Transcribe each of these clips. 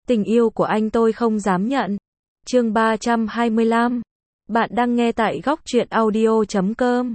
Tình yêu của anh tôi không dám nhận. Chương 325. Bạn đang nghe tại góc truyện audio.com.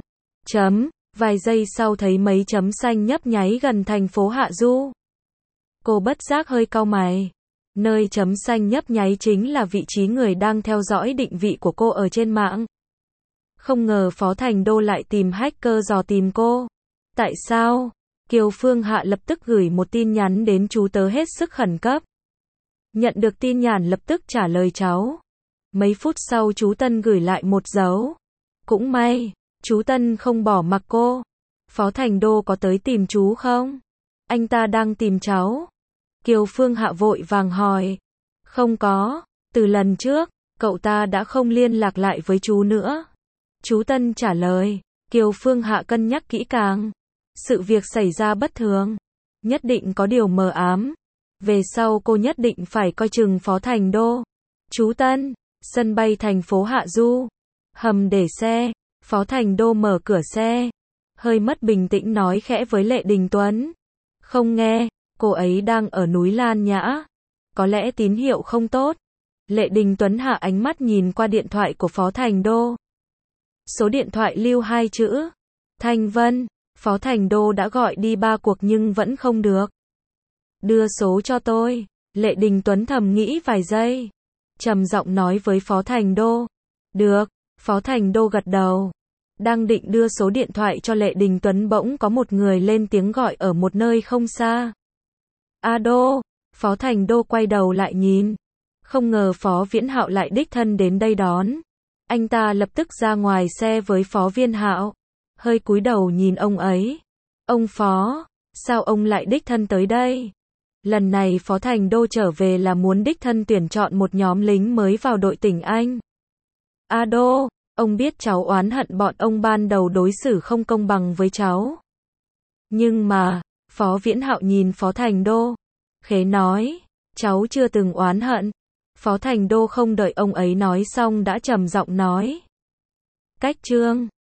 Vài giây sau thấy mấy chấm xanh nhấp nháy gần thành phố Hạ Du. Cô bất giác hơi cau mày. Nơi chấm xanh nhấp nháy chính là vị trí người đang theo dõi định vị của cô ở trên mạng. Không ngờ Phó Thành Đô lại tìm hacker dò tìm cô. Tại sao? Kiều Phương Hạ lập tức gửi một tin nhắn đến chú tớ hết sức khẩn cấp. Nhận được tin nhắn lập tức trả lời cháu. Mấy phút sau chú Tân gửi lại một dấu. Cũng may, chú Tân không bỏ mặc cô. Phó Thành Đô có tới tìm chú không? Anh ta đang tìm cháu. Kiều Phương Hạ vội vàng hỏi. Không có, từ lần trước, cậu ta đã không liên lạc lại với chú nữa. Chú Tân trả lời. Kiều Phương Hạ cân nhắc kỹ càng. Sự việc xảy ra bất thường. Nhất định có điều mờ ám. Về sau cô nhất định phải coi chừng Phó Thành Đô. Chú Tân, sân bay thành phố Hạ Du. Hầm để xe. Phó Thành Đô mở cửa xe. Hơi mất bình tĩnh nói khẽ với Lệ Đình Tuấn. Không nghe, cô ấy đang ở núi Lan Nhã. Có lẽ tín hiệu không tốt. Lệ Đình Tuấn hạ ánh mắt nhìn qua điện thoại của Phó Thành Đô. Số điện thoại lưu 2 chữ. Thanh Vân. Phó Thành Đô đã gọi đi 3 cuộc nhưng vẫn không được. Đưa số cho tôi. Lệ Đình Tuấn thầm nghĩ vài giây. Trầm giọng nói với Phó Thành Đô. Được. Phó Thành Đô gật đầu. Đang định đưa số điện thoại cho Lệ Đình Tuấn bỗng có một người lên tiếng gọi ở một nơi không xa. Đô. Phó Thành Đô quay đầu lại nhìn. Không ngờ Phó Viễn Hạo lại đích thân đến đây đón. Anh ta lập tức ra ngoài xe với Phó Viên Hạo. Hơi cúi đầu nhìn ông ấy. Ông Phó, sao ông lại đích thân tới đây? Lần này Phó Thành Đô trở về là muốn đích thân tuyển chọn một nhóm lính mới vào đội tỉnh Anh. Đô, ông biết cháu oán hận bọn ông ban đầu đối xử không công bằng với cháu. Nhưng mà, Phó Viễn Hạo nhìn Phó Thành Đô. Khế nói, cháu chưa từng oán hận. Phó Thành Đô không đợi ông ấy nói xong đã trầm giọng nói. Cách chương.